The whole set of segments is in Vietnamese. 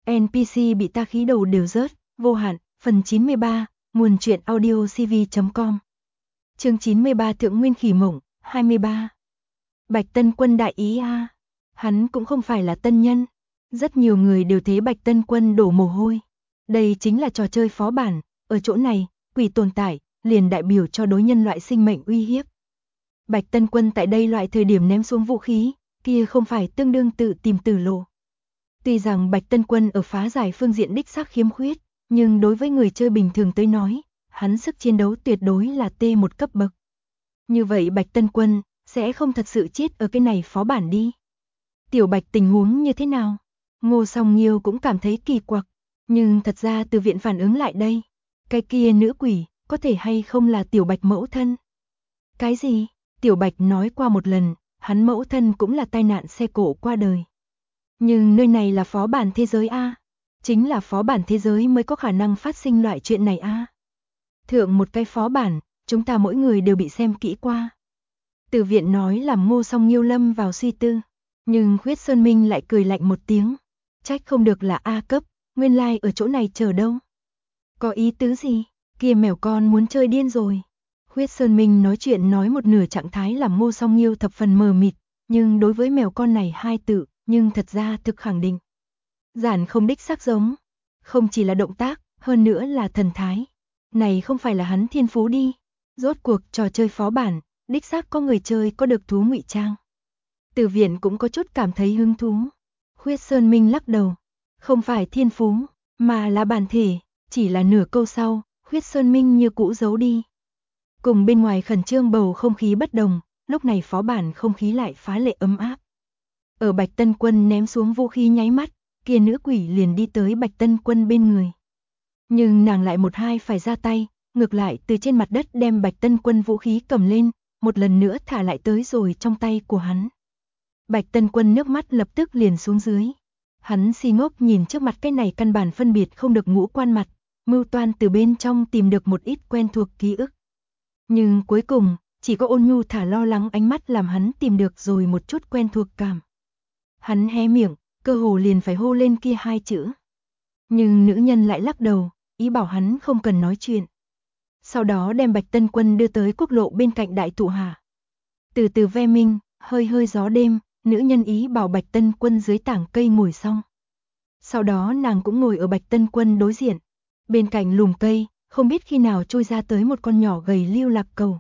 NPC bị ta khí đầu đều rớt, vô hạn, phần 93, nguồn truyện audio cv.com. Chương 93 Thượng Nguyên Khỉ Mộng, 23. Bạch Tân Quân đại ý a. Hắn cũng không phải là tân nhân. Rất nhiều người đều thấy Bạch Tân Quân đổ mồ hôi. Đây chính là trò chơi phó bản, ở chỗ này, quỷ tồn tại, liền đại biểu cho đối nhân loại sinh mệnh uy hiếp. Bạch Tân Quân tại đây loại thời điểm ném xuống vũ khí, kia không phải tương đương tự tìm tử lộ. Tuy rằng Bạch Tân Quân ở phá giải phương diện đích xác khiếm khuyết, nhưng đối với người chơi bình thường tới nói, hắn sức chiến đấu tuyệt đối là T1 cấp bậc. Như vậy Bạch Tân Quân sẽ không thật sự chết ở cái này phó bản đi. Tiểu Bạch tình huống như thế nào? Ngô Song Nghiêu cũng cảm thấy kỳ quặc, nhưng thật ra từ viện phản ứng lại đây. Cái kia nữ quỷ, có thể hay không là Tiểu Bạch mẫu thân? Cái gì? Tiểu Bạch nói qua một lần, hắn mẫu thân cũng là tai nạn xe cộ qua đời. Nhưng nơi này là phó bản thế giới A. Chính là phó bản thế giới mới có khả năng phát sinh loại chuyện này A. Thượng một cái phó bản, chúng ta mỗi người đều bị xem kỹ qua. Từ viện nói làm Ngô Song Nghiêu lâm vào suy tư. Nhưng Khuyết Sơn Minh lại cười lạnh một tiếng. Trách không được là A cấp, nguyên lai ở chỗ này chờ đâu. Có ý tứ gì? Kia mèo con muốn chơi điên rồi. Khuyết Sơn Minh nói chuyện nói một nửa trạng thái làm Ngô Song Nghiêu thập phần mờ mịt. Nhưng đối với mèo con này hai tự, nhưng thật ra thực khẳng định. Giản không đích xác giống. Không chỉ là động tác, hơn nữa là thần thái. Này không phải là hắn thiên phú đi. Rốt cuộc trò chơi phó bản, đích xác có người chơi có được thú ngụy trang. Từ viện cũng có chút cảm thấy hứng thú. Khuyết Sơn Minh lắc đầu. Không phải thiên phú, mà là bản thể. Chỉ là nửa câu sau, Khuyết Sơn Minh như cũ giấu đi. Cùng bên ngoài khẩn trương bầu không khí bất đồng, lúc này phó bản không khí lại phá lệ ấm áp. Ở Bạch Tân Quân ném xuống vũ khí nháy mắt, kia nữ quỷ liền đi tới Bạch Tân Quân bên người. Nhưng nàng lại một hai phải ra tay, ngược lại từ trên mặt đất đem Bạch Tân Quân vũ khí cầm lên, một lần nữa thả lại tới rồi trong tay của hắn. Bạch Tân Quân nước mắt lập tức liền xuống dưới. Hắn si ngốc nhìn trước mặt cái này căn bản phân biệt không được ngũ quan mặt, mưu toan từ bên trong tìm được một ít quen thuộc ký ức. Nhưng cuối cùng, chỉ có ôn nhu thả lo lắng ánh mắt làm hắn tìm được rồi một chút quen thuộc cảm. Hắn hé miệng, cơ hồ liền phải hô lên kia hai chữ. Nhưng nữ nhân lại lắc đầu, ý bảo hắn không cần nói chuyện. Sau đó đem Bạch Tân Quân đưa tới quốc lộ bên cạnh đại thụ hà. Từ từ ve minh, hơi hơi gió đêm, nữ nhân ý bảo Bạch Tân Quân dưới tảng cây ngồi xong. Sau đó nàng cũng ngồi ở Bạch Tân Quân đối diện. Bên cạnh lùm cây, không biết khi nào trôi ra tới một con nhỏ gầy lưu lạc cầu.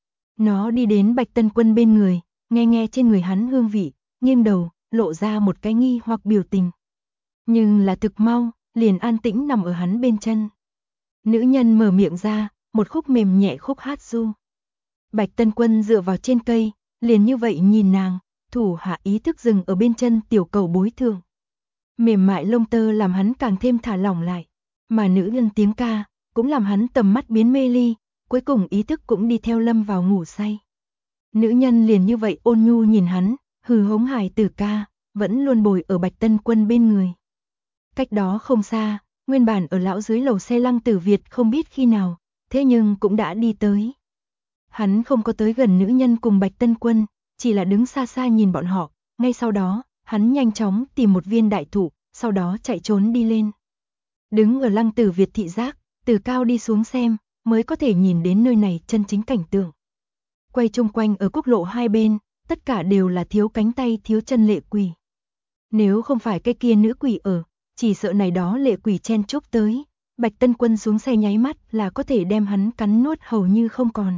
Nó đi đến Bạch Tân Quân bên người, nghe nghe trên người hắn hương vị, nghiêng đầu, lộ ra một cái nghi hoặc biểu tình. Nhưng là thực mau, liền an tĩnh nằm ở hắn bên chân. Nữ nhân mở miệng ra, một khúc mềm nhẹ khúc hát ru. Bạch Tân Quân dựa vào trên cây, liền như vậy nhìn nàng, thủ hạ ý thức dừng ở bên chân tiểu cầu bối thượng. Mềm mại lông tơ làm hắn càng thêm thả lỏng lại, mà nữ nhân tiếng ca, cũng làm hắn tầm mắt biến mê ly, cuối cùng ý thức cũng đi theo lâm vào ngủ say. Nữ nhân liền như vậy ôn nhu nhìn hắn, hừ hống hài tử ca, vẫn luôn bồi ở Bạch Tân Quân bên người. Cách đó không xa, nguyên bản ở lão dưới lầu xe Lăng Tử Việt không biết khi nào, thế nhưng cũng đã đi tới. Hắn không có tới gần nữ nhân cùng Bạch Tân Quân, chỉ là đứng xa xa nhìn bọn họ, ngay sau đó, hắn nhanh chóng tìm một viên đại thụ, sau đó chạy trốn đi lên. Đứng ở Lăng Tử Việt thị giác, từ cao đi xuống xem, mới có thể nhìn đến nơi này chân chính cảnh tượng. Quay chung quanh ở quốc lộ hai bên, tất cả đều là thiếu cánh tay thiếu chân lệ quỷ. Nếu không phải cái kia nữ quỷ ở, chỉ sợ này đó lệ quỷ chen chúc tới, Bạch Tân Quân xuống xe nháy mắt là có thể đem hắn cắn nuốt hầu như không còn.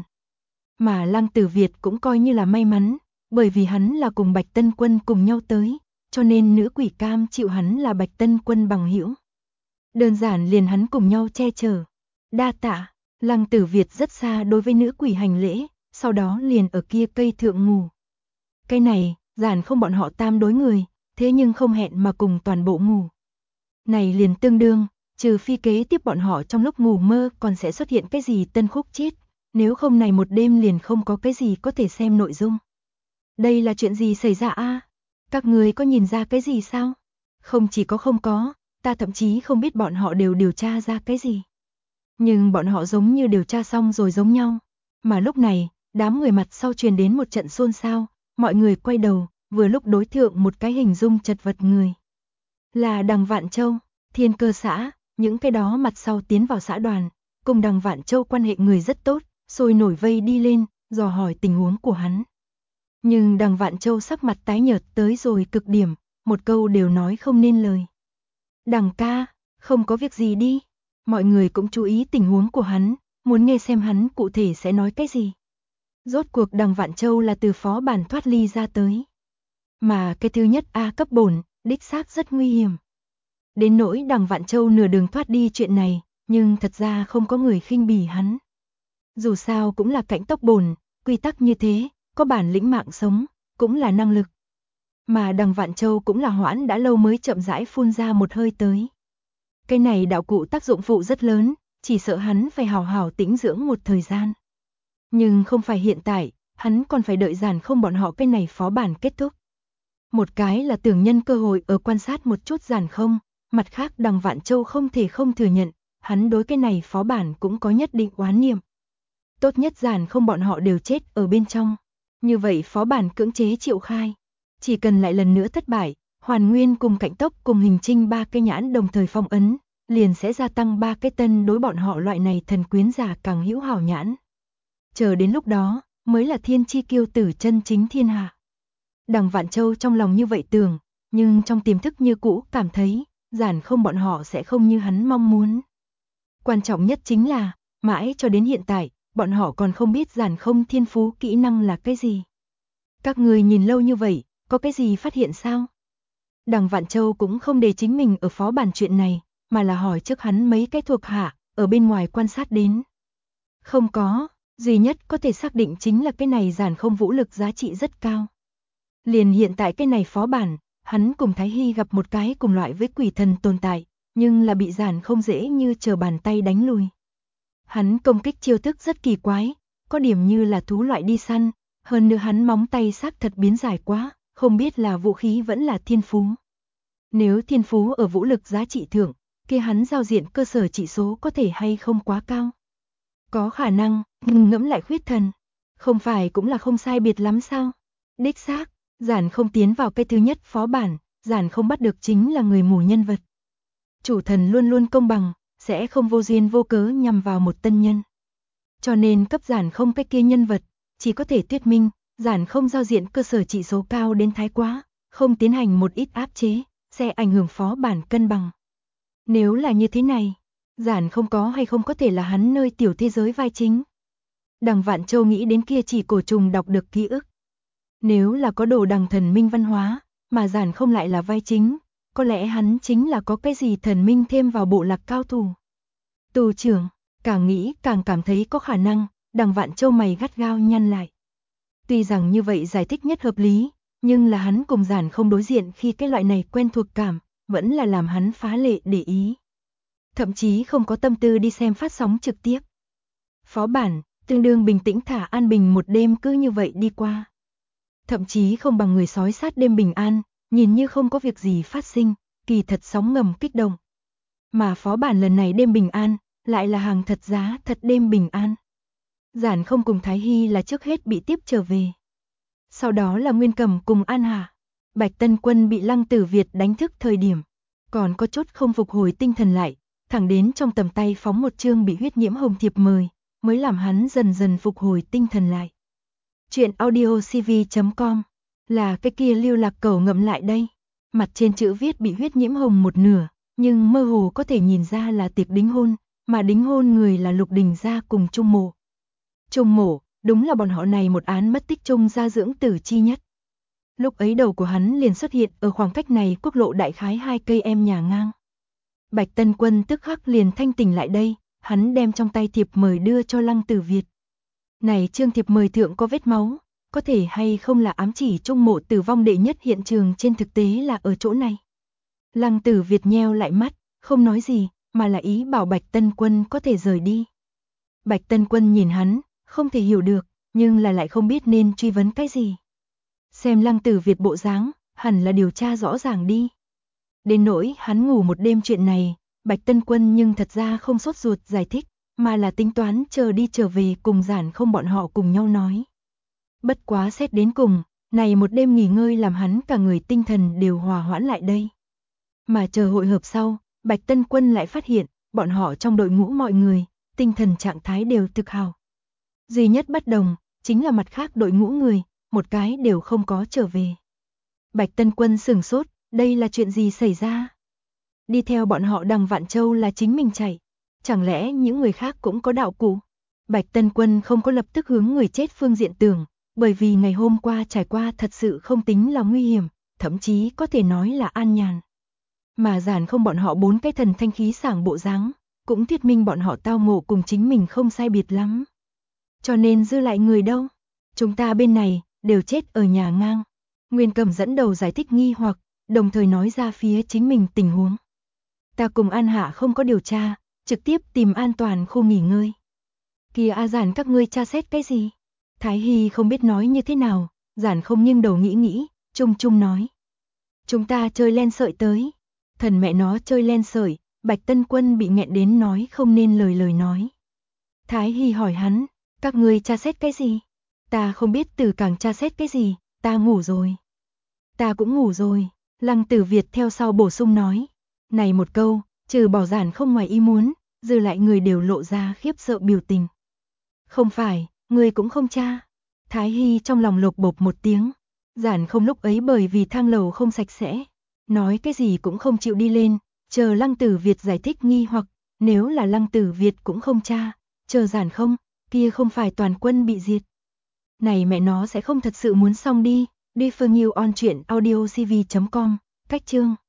Mà Lăng Tử Việt cũng coi như là may mắn, bởi vì hắn là cùng Bạch Tân Quân cùng nhau tới, cho nên nữ quỷ cam chịu hắn là Bạch Tân Quân bằng hữu. Đơn giản liền hắn cùng nhau che chở. Đa tạ, Lăng Tử Việt rất xa đối với nữ quỷ hành lễ, sau đó liền ở kia cây thượng ngủ. Cái này, giản không bọn họ tam đối người, thế nhưng không hẹn mà cùng toàn bộ ngủ. Này liền tương đương, trừ phi kế tiếp bọn họ trong lúc ngủ mơ còn sẽ xuất hiện cái gì tân khúc chết, nếu không này một đêm liền không có cái gì có thể xem nội dung. Đây là chuyện gì xảy ra a? Các người có nhìn ra cái gì sao? Không chỉ có không có, ta thậm chí không biết bọn họ đều điều tra ra cái gì. Nhưng bọn họ giống như điều tra xong rồi giống nhau. Mà lúc này, đám người mặt sau truyền đến một trận xôn xao, mọi người quay đầu, vừa lúc đối thượng một cái hình dung chật vật người. Là Đằng Vạn Châu, Thiên Cơ xã, những cái đó mặt sau tiến vào xã đoàn, cùng Đằng Vạn Châu quan hệ người rất tốt, sôi nổi vây đi lên, dò hỏi tình huống của hắn. Nhưng Đằng Vạn Châu sắc mặt tái nhợt tới rồi cực điểm, một câu đều nói không nên lời. Đằng ca, không có việc gì đi. Mọi người cũng chú ý tình huống của hắn, muốn nghe xem hắn cụ thể sẽ nói cái gì. Rốt cuộc Đằng Vạn Châu là từ phó bản thoát ly ra tới. Mà cái thứ nhất A cấp bổn, đích xác rất nguy hiểm. Đến nỗi Đằng Vạn Châu nửa đường thoát đi chuyện này, nhưng thật ra không có người khinh bỉ hắn. Dù sao cũng là cảnh tốc bổn, quy tắc như thế, có bản lĩnh mạng sống, cũng là năng lực. Mà Đằng Vạn Châu cũng là hoãn đã lâu mới chậm rãi phun ra một hơi tới. Cái này đạo cụ tác dụng phụ rất lớn, chỉ sợ hắn phải hào hào tĩnh dưỡng một thời gian. Nhưng không phải hiện tại, hắn còn phải đợi Giản Không bọn họ cái này phó bản kết thúc. Một cái là tưởng nhân cơ hội ở quan sát một chút Giản Không, mặt khác Đằng Vạn Châu không thể không thừa nhận, hắn đối cái này phó bản cũng có nhất định oán niệm. Tốt nhất Giản Không bọn họ đều chết ở bên trong. Như vậy phó bản cưỡng chế triệu khai. Chỉ cần lại lần nữa thất bại, Hoàn Nguyên cùng Cảnh Tốc cùng Hình Trinh 3 cái nhãn đồng thời phong ấn, liền sẽ gia tăng 3 cái tân đối bọn họ loại này thần quyến giả càng hữu hảo nhãn. Chờ đến lúc đó, mới là thiên chi kiêu tử chân chính thiên hạ. Đằng Vạn Châu trong lòng như vậy tưởng, nhưng trong tiềm thức như cũ cảm thấy, Giản Không bọn họ sẽ không như hắn mong muốn. Quan trọng nhất chính là, mãi cho đến hiện tại, bọn họ còn không biết Giản Không thiên phú kỹ năng là cái gì. Các người nhìn lâu như vậy, có cái gì phát hiện sao? Đằng Vạn Châu cũng không để chính mình ở phó bản chuyện này, mà là hỏi trước hắn mấy cái thuộc hạ, ở bên ngoài quan sát đến. Không có, duy nhất có thể xác định chính là cái này Giản Không vũ lực giá trị rất cao. Liền hiện tại cái này phó bản, hắn cùng Thái Hy gặp một cái cùng loại với quỷ thần tồn tại, nhưng là bị Giản Không dễ như trở bàn tay đánh lùi. Hắn công kích chiêu thức rất kỳ quái, có điểm như là thú loại đi săn, hơn nữa hắn móng tay xác thật biến dài quá, không biết là vũ khí vẫn là thiên phú. Nếu thiên phú ở vũ lực giá trị thượng, kia hắn giao diện cơ sở chỉ số có thể hay không quá cao. Có khả năng, nhưng ngẫm lại khuyết thần, không phải cũng là không sai biệt lắm sao? Đích xác, Giản Không tiến vào cái thứ nhất phó bản, Giản Không bắt được chính là người mù nhân vật. Chủ thần luôn luôn công bằng, sẽ không vô duyên vô cớ nhằm vào một tân nhân. Cho nên cấp Giản Không cái kia nhân vật, chỉ có thể thuyết minh, Giản Không giao diện cơ sở chỉ số cao đến thái quá, không tiến hành một ít áp chế, sẽ ảnh hưởng phó bản cân bằng. Nếu là như thế này, Giản Không có hay không có thể là hắn nơi tiểu thế giới vai chính. Đằng Vạn Châu nghĩ đến kia chỉ cổ trùng đọc được ký ức. Nếu là có đồ đằng thần minh văn hóa, mà Giản Không lại là vai chính, có lẽ hắn chính là có cái gì thần minh thêm vào bộ lạc cao thủ. Tù trưởng, càng nghĩ càng cảm thấy có khả năng, Đằng Vạn Châu mày gắt gao nhăn lại. Tuy rằng như vậy giải thích nhất hợp lý, nhưng là hắn cùng Giản Không đối diện khi cái loại này quen thuộc cảm, vẫn là làm hắn phá lệ để ý. Thậm chí không có tâm tư đi xem phát sóng trực tiếp. Phó bản, tương đương bình tĩnh thả an bình một đêm cứ như vậy đi qua. Thậm chí không bằng người sói sát đêm bình an, nhìn như không có việc gì phát sinh, kỳ thật sóng ngầm kích động. Mà phó bản lần này đêm bình an, lại là hàng thật giá thật đêm bình an. Giản Không cùng Thái Hy là trước hết bị tiếp trở về. Sau đó là Nguyên Cầm cùng An Hà. Bạch Tân Quân bị Lăng Tử Việt đánh thức thời điểm, còn có chút không phục hồi tinh thần lại, thẳng đến trong tầm tay phóng một chương bị huyết nhiễm hồng thiệp mời, mới làm hắn dần dần phục hồi tinh thần lại. Chuyện audiocv.com là cái kia Lưu Lạc Cẩu ngậm lại đây. Mặt trên chữ viết bị huyết nhiễm hồng một nửa, nhưng mơ hồ có thể nhìn ra là tiệc đính hôn, mà đính hôn người là Lục Đình gia cùng Trung Mộ. Trung Mộ, đúng là bọn họ này một án mất tích Trung gia dưỡng tử chi nhất. Lúc ấy đầu của hắn liền xuất hiện ở khoảng cách này quốc lộ đại khái 2 cây em nhà ngang. Bạch Tân Quân tức khắc liền thanh tỉnh lại đây, hắn đem trong tay thiệp mời đưa cho Lăng Tử Việt. Này chương thiệp mời thượng có vết máu, có thể hay không là ám chỉ Trung Mộ tử vong đệ nhất hiện trường trên thực tế là ở chỗ này. Lăng Tử Việt nheo lại mắt, không nói gì, mà là ý bảo Bạch Tân Quân có thể rời đi. Bạch Tân Quân nhìn hắn, không thể hiểu được, nhưng là lại không biết nên truy vấn cái gì. Xem Lăng Tử Việt bộ dáng, hẳn là điều tra rõ ràng đi. Đến nỗi hắn ngủ một đêm chuyện này, Bạch Tân Quân nhưng thật ra không sốt ruột giải thích, mà là tính toán chờ đi trở về cùng Giản Không bọn họ cùng nhau nói. Bất quá xét đến cùng, này một đêm nghỉ ngơi làm hắn cả người tinh thần đều hòa hoãn lại đây. Mà chờ hội hợp sau, Bạch Tân Quân lại phát hiện, bọn họ trong đội ngũ mọi người, tinh thần trạng thái đều thực hào. Duy nhất bất đồng, chính là mặt khác đội ngũ người, một cái đều không có trở về. Bạch Tân Quân sửng sốt, đây là chuyện gì xảy ra? Đi theo bọn họ Đằng Vạn Châu là chính mình chạy, chẳng lẽ những người khác cũng có đạo cụ? Bạch Tân Quân không có lập tức hướng người chết phương diện tưởng, bởi vì ngày hôm qua trải qua thật sự không tính là nguy hiểm, thậm chí có thể nói là an nhàn. Mà Giản Không bọn họ 4 cái thần thanh khí sảng bộ dáng, cũng thuyết minh bọn họ tao ngộ cùng chính mình không sai biệt lắm. Cho nên dư lại người đâu? Chúng ta bên này, đều chết ở nhà ngang. Nguyên Cẩm dẫn đầu giải thích nghi hoặc, đồng thời nói ra phía chính mình tình huống. Ta cùng An Hạ không có điều tra, trực tiếp tìm an toàn khu nghỉ ngơi. Kìa Giản các ngươi tra xét cái gì? Thái Hy không biết nói như thế nào, Giản Không nghiêng đầu nghĩ, chung chung nói. Chúng ta chơi len sợi tới. Thần mẹ nó chơi len sợi, Bạch Tân Quân bị nghẹn đến nói không nên lời nói. Thái Hy hỏi hắn, các ngươi tra xét cái gì? Ta không biết Tử Càng tra xét cái gì, ta ngủ rồi. Ta cũng ngủ rồi, Lăng Tử Việt theo sau bổ sung nói. Này một câu, trừ bỏ Giản Không ngoài ý muốn, dư lại người đều lộ ra khiếp sợ biểu tình. Không phải, người cũng không tra. Thái Hy trong lòng lột bột một tiếng. Giản Không lúc ấy bởi vì thang lầu không sạch sẽ, nói cái gì cũng không chịu đi lên, chờ Lăng Tử Việt giải thích nghi hoặc, nếu là Lăng Tử Việt cũng không tra, chờ Giản Không, kia không phải toàn quân bị diệt. Này mẹ nó sẽ không thật sự muốn xong đi, đi Phương Nhiêu on truyện audio cv.com, cách chương.